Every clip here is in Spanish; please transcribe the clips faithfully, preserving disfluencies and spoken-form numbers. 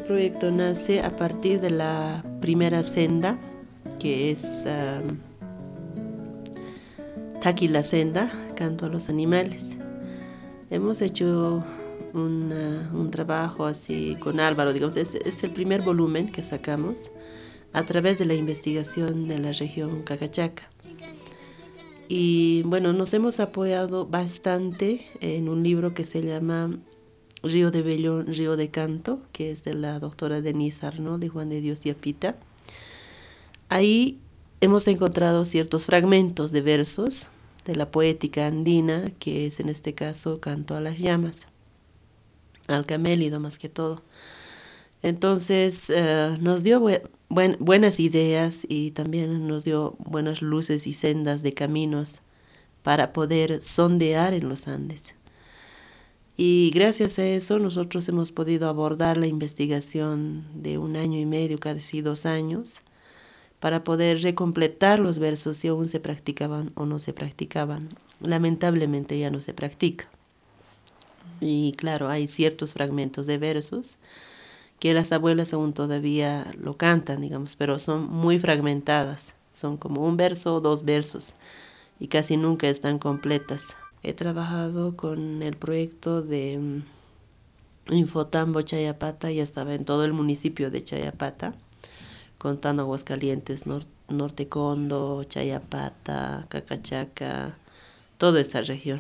proyecto nace a partir de la primera senda, que es um, Taqui la Senda, Canto a los Animales. Hemos hecho una, un trabajo así con Álvaro, digamos, es, es el primer volumen que sacamos a través de la investigación de la región Cacachaca. Y bueno, nos hemos apoyado bastante en un libro que se llama Río de Bellón, Río de Canto, que es de la doctora Denise Arnaud de Juan de Dios y Apita. Ahí hemos encontrado ciertos fragmentos de versos de la poética andina, que es en este caso Canto a las Llamas, al camélido más que todo. Entonces uh, nos dio bu buen, buenas ideas y también nos dio buenas luces y sendas de caminos para poder sondear en los Andes. Y gracias a eso nosotros hemos podido abordar la investigación de un año y medio, casi dos años, para poder recompletar los versos si aún se practicaban o no se practicaban. Lamentablemente ya no se practica. Y claro, hay ciertos fragmentos de versos que las abuelas aún todavía lo cantan, digamos, pero son muy fragmentadas. Son como un verso o dos versos y casi nunca están completas. He trabajado con el proyecto de um, Infotambo Chayapata, ya estaba en todo el municipio de Chayapata, contando Aguascalientes, Nor Norte Condo, Chayapata, Cacachaca, toda esta región.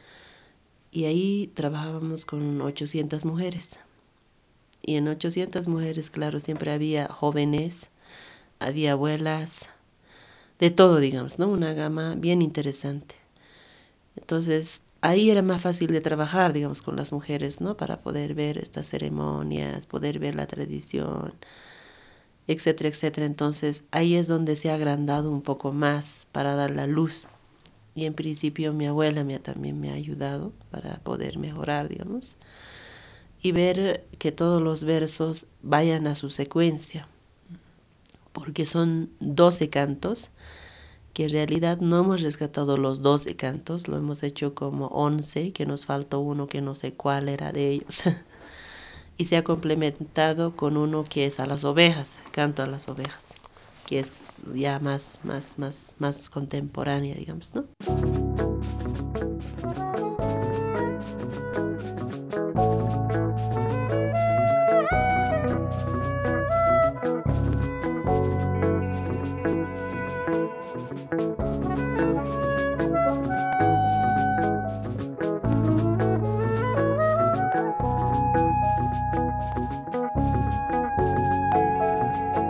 Y ahí trabajábamos con ochocientas mujeres. Y en ochocientas mujeres, claro, siempre había jóvenes, había abuelas, de todo, digamos, ¿no? Una gama bien interesante. Entonces, ahí era más fácil de trabajar, digamos, con las mujeres, ¿no? Para poder ver estas ceremonias, poder ver la tradición, etcétera, etcétera. Entonces, ahí es donde se ha agrandado un poco más para dar la luz. Y en principio mi abuela me, también me ha ayudado para poder mejorar, digamos, y ver que todos los versos vayan a su secuencia, porque son doce cantos, que en realidad no hemos rescatado los doce cantos, lo hemos hecho como once, que nos faltó uno que no sé cuál era de ellos, y se ha complementado con uno que es a las ovejas, Canto a las Ovejas, que es ya más, más, más, más contemporánea, digamos, ¿no?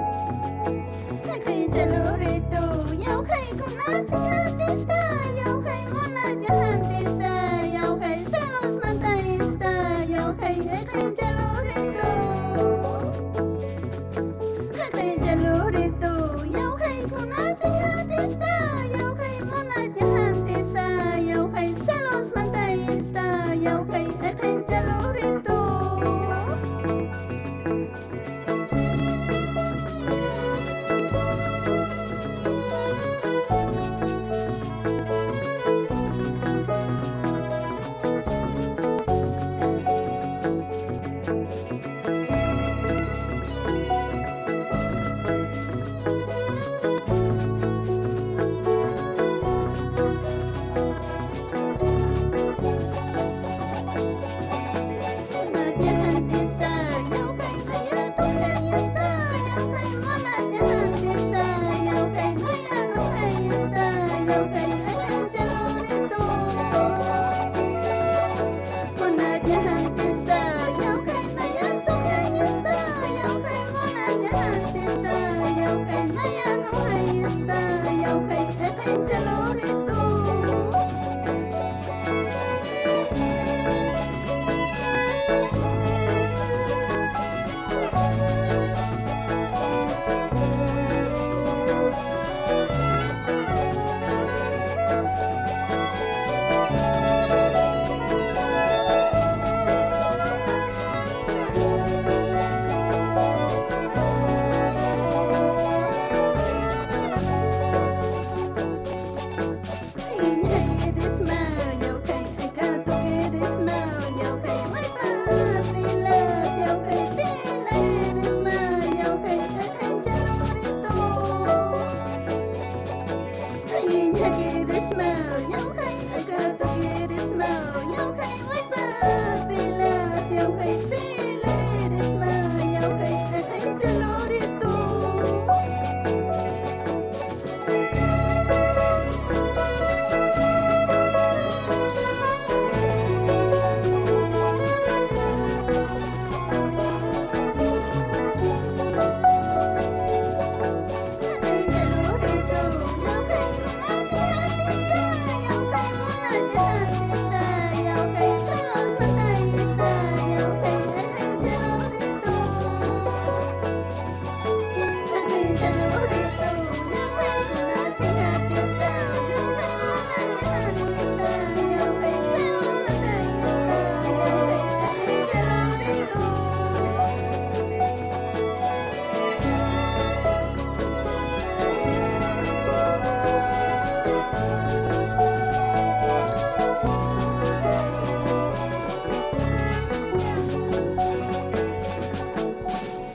Hey,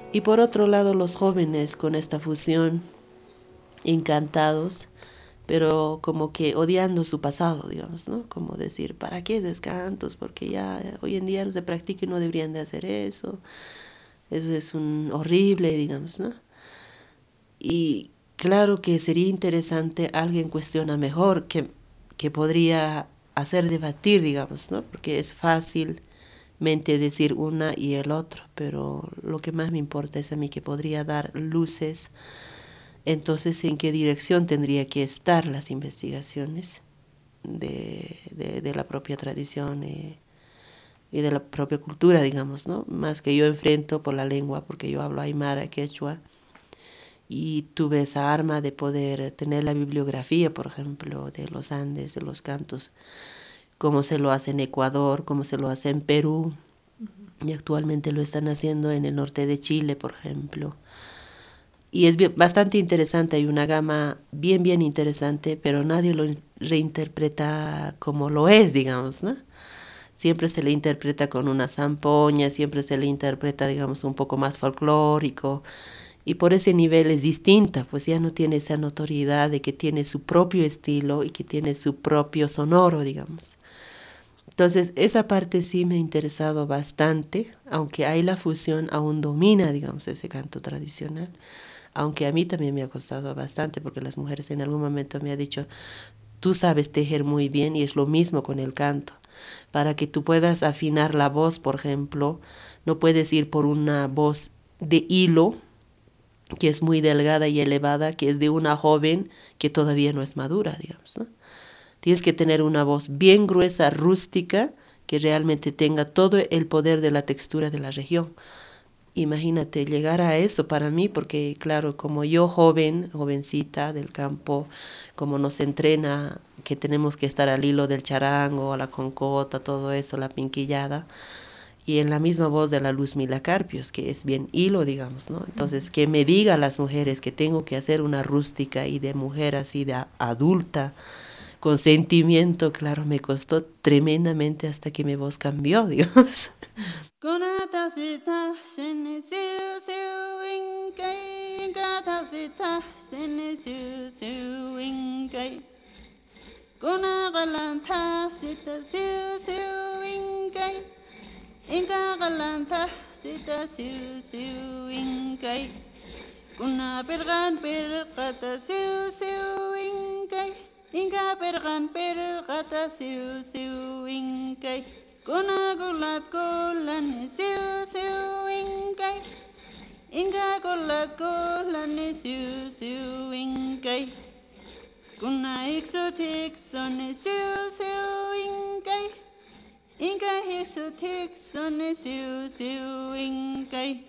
Y por otro lado, los jóvenes con esta fusión, encantados, pero como que odiando su pasado, digamos, ¿no? Como decir, ¿para qué descantos? Porque ya hoy en día no se practica y no deberían de hacer eso. Eso es un horrible, digamos, ¿no? Y claro que sería interesante, alguien cuestiona mejor, que, que podría hacer debatir, digamos, ¿no? Porque es fácilmente decir una y el otro, pero lo que más me importa es a mí que podría dar luces. Entonces, ¿en qué dirección tendría que estar las investigaciones de, de, de la propia tradición y, y de la propia cultura, digamos, ¿no? Más que yo enfrento por la lengua, porque yo hablo aymara, quechua, y tuve esa arma de poder tener la bibliografía, por ejemplo, de los Andes, de los cantos, cómo se lo hace en Ecuador, cómo se lo hace en Perú, y actualmente lo están haciendo en el norte de Chile, por ejemplo. Y es bien, bastante interesante, hay una gama bien, bien interesante, pero nadie lo reinterpreta como lo es, digamos, ¿no? Siempre se le interpreta con una zampoña, siempre se le interpreta, digamos, un poco más folclórico, y por ese nivel es distinta, pues ya no tiene esa notoriedad de que tiene su propio estilo y que tiene su propio sonoro, digamos. Entonces, esa parte sí me ha interesado bastante, aunque hay la fusión, aún domina, digamos, ese canto tradicional. Aunque a mí también me ha costado bastante, porque las mujeres en algún momento me han dicho, tú sabes tejer muy bien, y es lo mismo con el canto. Para que tú puedas afinar la voz, por ejemplo, no puedes ir por una voz de hilo, que es muy delgada y elevada, que es de una joven que todavía no es madura, digamos, ¿no? Tienes que tener una voz bien gruesa, rústica, que realmente tenga todo el poder de la textura de la región. Imagínate llegar a eso para mí, porque claro, como yo joven, jovencita del campo, como nos entrena que tenemos que estar al hilo del charango, la concota, todo eso, la pinquillada, y en la misma voz de la Luz Mila Carpios, que es bien hilo, digamos, ¿no? Entonces, que me diga a las mujeres que tengo que hacer una rústica y de mujer así de adulta, con sentimiento, claro, me costó tremendamente hasta que mi voz cambió, Dios. Inka galanta sita siu siu inkai. Kuna pergan perkata siu siu inkai. Inka pergan perkata siu siu inkai. Kuna gulat gulan siu siu inkai. Inka gulat gulan siu siu inkai. Kuna iksutik son siu siu inkai. Inka hisu tik sonne siu siu inkai.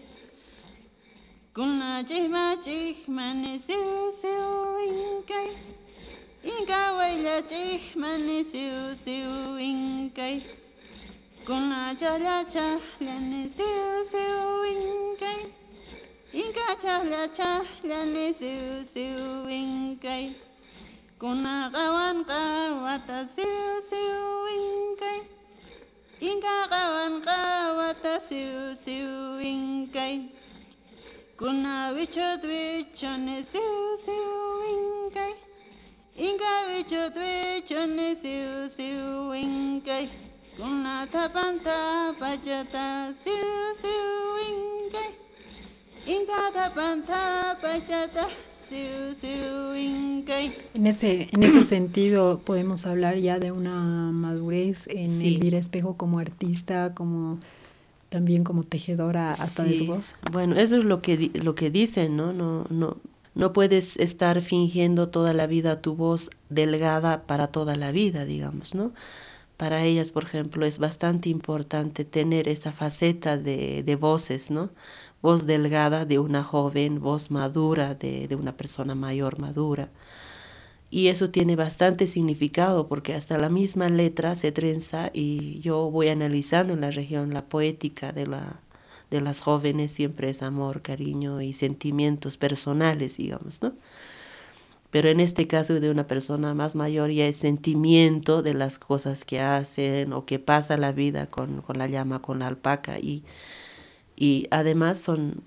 Kuna jihma jihmane siu siu inkai. Inka waila jihmane siu siu inkai. Kuna chala chahlane siu siu inkai. Inka chala chahlane siu siu inkai. Kuna kawan kawata siu siu inkai. Inka kawan kawata siu siu inkai. Kuna wichot wichone siu siu inkai. Inka wichot wichone siu siu inkai. Kuna tapanta pachata siu siu inkai. Inka tapanta pachata siu siu inkai. En ese, en ese sentido podemos hablar ya de una madurez en Sí. Elvira Espejo como artista, como también como tejedora hasta de su Sí, voz. bueno, eso es lo que, di- lo que dicen, ¿no? No, no, no puedes estar fingiendo toda la vida tu voz delgada para toda la vida, digamos, ¿no? Para ellas, por ejemplo, es bastante importante tener esa faceta de, de voces, ¿no? Voz delgada de una joven, voz madura de, de una persona mayor, madura. Y eso tiene bastante significado, porque hasta la misma letra se trenza, y yo voy analizando en la región la poética de, la, de las jóvenes, siempre es amor, cariño y sentimientos personales, digamos, ¿no? Pero en este caso de una persona más mayor ya es sentimiento de las cosas que hacen o que pasa la vida con, con la llama, con la alpaca. Y, y además son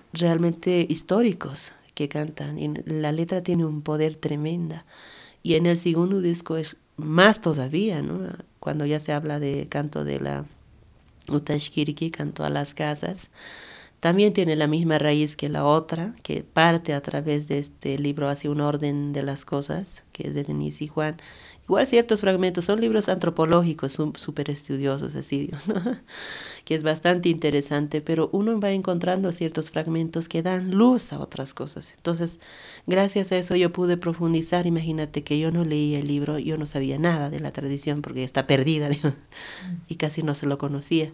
realmente históricos que cantan. Y la letra tiene un poder tremenda. Y en el segundo disco es más todavía, ¿no? Cuando ya se habla de canto de la Utashkiriki, canto a las casas, también tiene la misma raíz que la otra, que parte a través de este libro hacia un orden de las cosas, que es de Denise y Juan. Igual ciertos fragmentos son libros antropológicos, súper estudiosos, así, ¿no? Que es bastante interesante, pero uno va encontrando ciertos fragmentos que dan luz a otras cosas. Entonces, gracias a eso yo pude profundizar. Imagínate que yo no leía el libro, yo no sabía nada de la tradición porque está perdida, ¿no? Y casi no se lo conocía.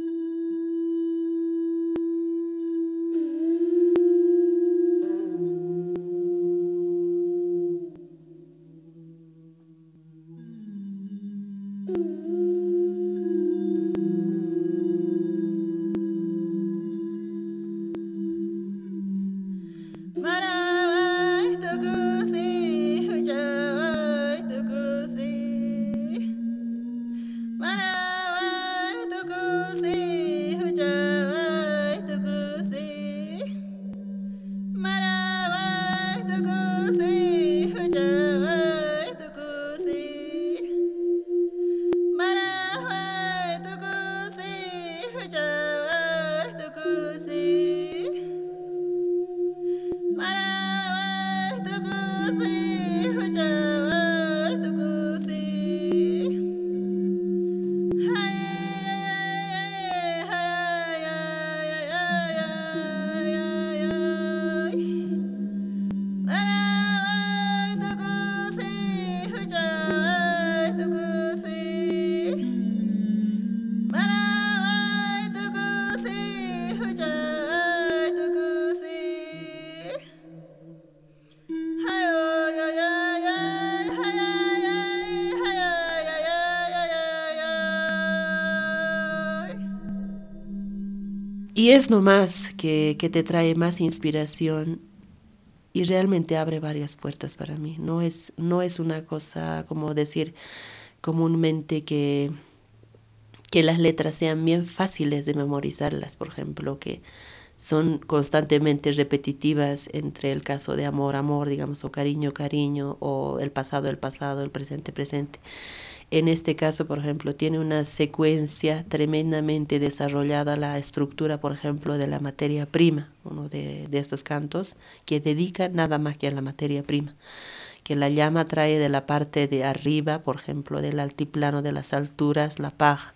Y es nomás que, que te trae más inspiración y realmente abre varias puertas para mí. No es, no es una cosa como decir comúnmente que, que las letras sean bien fáciles de memorizarlas, por ejemplo, que son constantemente repetitivas entre el caso de amor, amor, digamos, o cariño, cariño, o el pasado, el pasado, el presente, presente. En este caso, por ejemplo, tiene una secuencia tremendamente desarrollada la estructura, por ejemplo, de la materia prima, uno de, de estos cantos, que dedica nada más que a la materia prima, que la llama trae de la parte de arriba, por ejemplo, del altiplano de las alturas, la paja,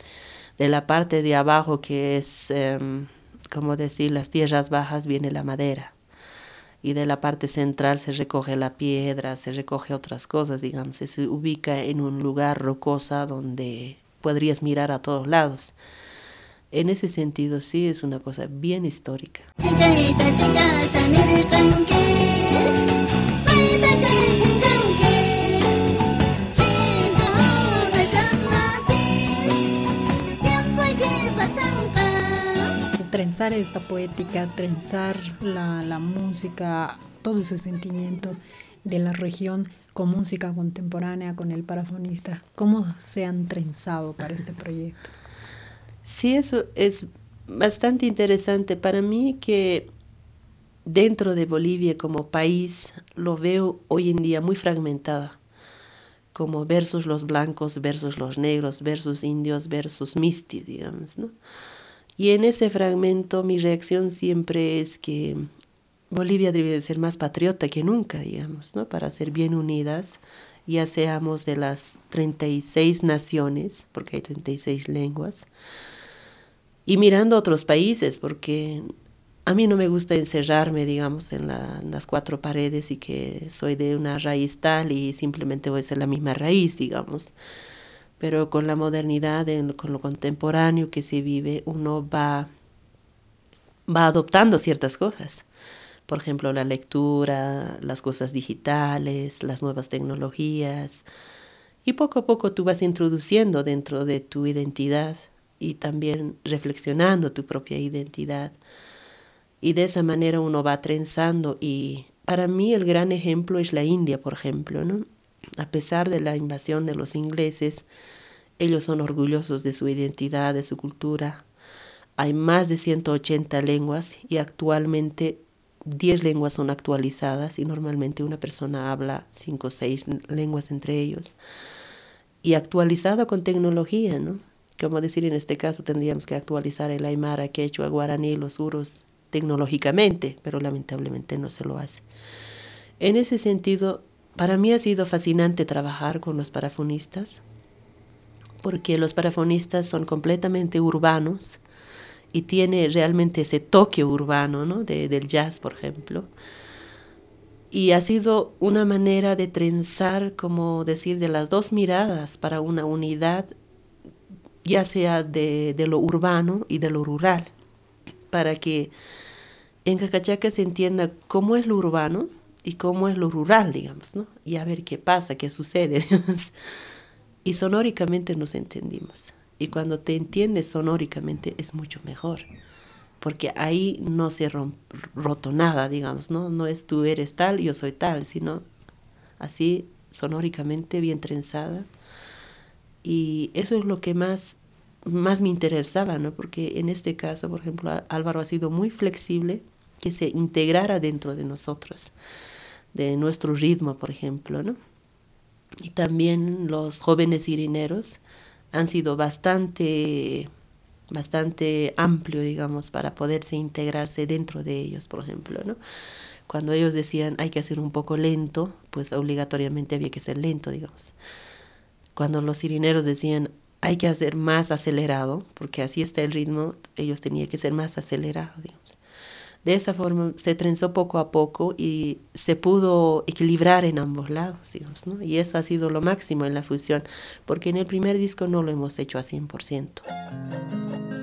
de la parte de abajo, que es, eh, como decir, las tierras bajas, viene la madera. Y de la parte central se recoge la piedra, se recoge otras cosas, digamos, se ubica en un lugar rocosa donde podrías mirar a todos lados. En ese sentido, sí, es una cosa bien histórica. Trenzar esta poética, trenzar la, la música, todo ese sentimiento de la región con música contemporánea, con el parafonista, ¿cómo se han trenzado para este proyecto? Sí, eso es bastante interesante para mí, que dentro de Bolivia como país lo veo hoy en día muy fragmentada, como versus los blancos, versus los negros, versus indios, versus mistis, digamos, ¿no? Y en ese fragmento mi reacción siempre es que Bolivia debe de ser más patriota que nunca, digamos, ¿no? Para ser bien unidas, ya seamos de las treinta y seis naciones, porque hay treinta y seis lenguas, y mirando a otros países, porque a mí no me gusta encerrarme, digamos, en, la, en las cuatro paredes y que soy de una raíz tal y simplemente voy a ser la misma raíz, digamos. Pero con la modernidad, en, con lo contemporáneo que se vive, uno va, va adoptando ciertas cosas. Por ejemplo, la lectura, las cosas digitales, las nuevas tecnologías. Y poco a poco tú vas introduciendo dentro de tu identidad y también reflexionando tu propia identidad. Y de esa manera uno va trenzando. Y para mí el gran ejemplo es la India, por ejemplo, ¿no? A pesar de la invasión de los ingleses, ellos son orgullosos de su identidad, de su cultura. hay más de ciento ochenta lenguas y actualmente diez lenguas son actualizadas y normalmente una persona habla cinco o seis lenguas entre ellos. Y actualizado con tecnología, ¿no? Como decir, en este caso tendríamos que actualizar el aymara, quechua, guaraní, los uros tecnológicamente, pero lamentablemente no se lo hace. En ese sentido, para mí ha sido fascinante trabajar con los parafonistas, porque los parafonistas son completamente urbanos y tiene realmente ese toque urbano, ¿no? De, del jazz, por ejemplo. Y ha sido una manera de trenzar, como decir, de las dos miradas para una unidad, ya sea de, de lo urbano y de lo rural, para que en Cacachaca se entienda cómo es lo urbano y cómo es lo rural, digamos, ¿no? Y a ver qué pasa, qué sucede, digamos. Y sonóricamente nos entendimos. Y cuando te entiendes sonóricamente es mucho mejor, porque ahí no se ha roto nada, digamos, ¿no? No es tú eres tal, yo soy tal, sino así sonóricamente bien trenzada. Y eso es lo que más, más me interesaba, ¿no? Porque en este caso, por ejemplo, Álvaro ha sido muy flexible, que se integrara dentro de nosotros, de nuestro ritmo, por ejemplo, ¿no? Y también los jóvenes irineros han sido bastante, bastante amplio, digamos, para poderse integrarse dentro de ellos, por ejemplo, ¿no? Cuando ellos decían hay que hacer un poco lento, pues obligatoriamente había que ser lento, digamos. Cuando los irineros decían hay que hacer más acelerado, porque así está el ritmo, ellos tenían que ser más acelerados, digamos. De esa forma se trenzó poco a poco y se pudo equilibrar en ambos lados, digamos, ¿no? Y eso ha sido lo máximo en la fusión, porque en el primer disco no lo hemos hecho a cien por ciento.